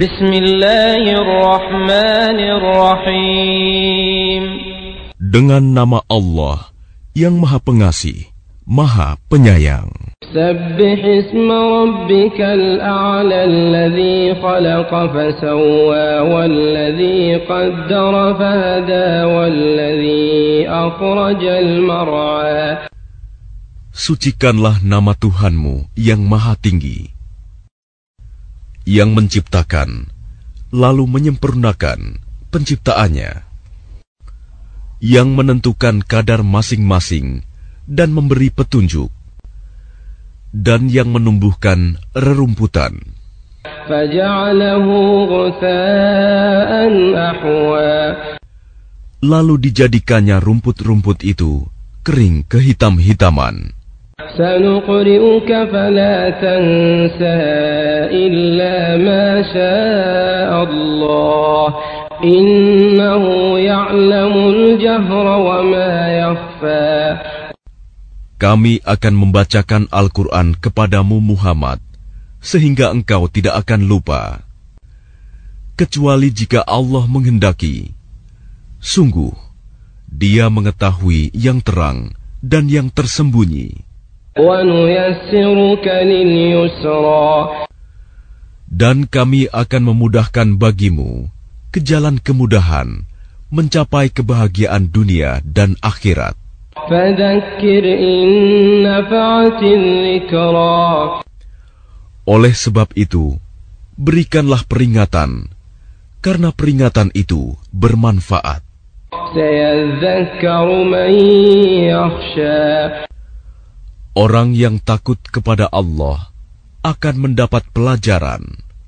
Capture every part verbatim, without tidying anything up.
Bismillahirrahmanirrahim. Dengan nama Allah yang Maha Pengasih, Maha Penyayang. Sabbih isma rabbikal a'la alladhi khalaqa fasawwa walladhi qaddara fahada walladhi akhrajal mar'a. Sucikanlah nama Tuhanmu yang Maha Tinggi, yang menciptakan lalu menyempurnakan penciptaannya, yang menentukan kadar masing-masing dan memberi petunjuk, dan yang menumbuhkan rerumputan. Lalu dijadikannya rumput-rumput itu kering kehitam-hitaman. Kami akan membacakan Al-Quran kepadamu Muhammad, sehingga engkau tidak akan lupa. Kecuali jika Allah menghendaki. Sungguh, Dia mengetahui yang terang dan yang tersembunyi. Dan kami akan memudahkan bagimu ke jalan kemudahan, mencapai kebahagiaan dunia dan akhirat. Oleh sebab itu, berikanlah peringatan, karena peringatan itu bermanfaat. Orang yang takut kepada Allah akan mendapat pelajaran.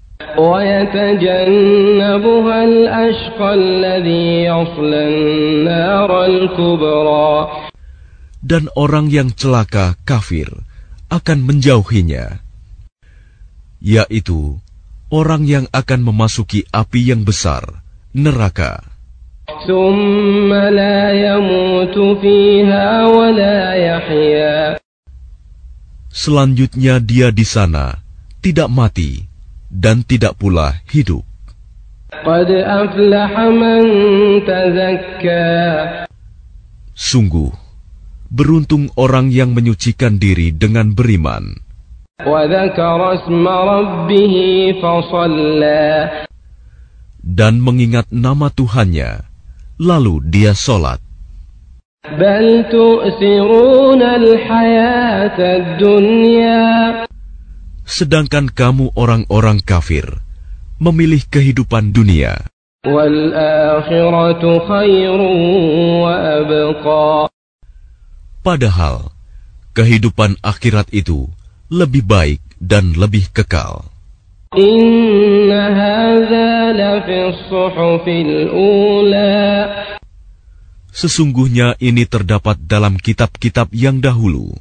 Dan orang yang celaka kafir akan menjauhinya, yaitu orang yang akan memasuki api yang besar, neraka. Selanjutnya dia di sana tidak mati dan tidak pula hidup. Sungguh, beruntung orang yang menyucikan diri dengan beriman. Dan mengingat nama Tuhannya, lalu dia sholat. Sedangkan kamu orang-orang kafir memilih kehidupan dunia. Padahal kehidupan akhirat itu lebih baik dan lebih kekal. Sesungguhnya ini terdapat dalam kitab-kitab yang dahulu,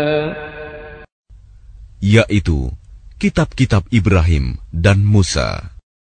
yaitu kitab-kitab Ibrahim dan Musa.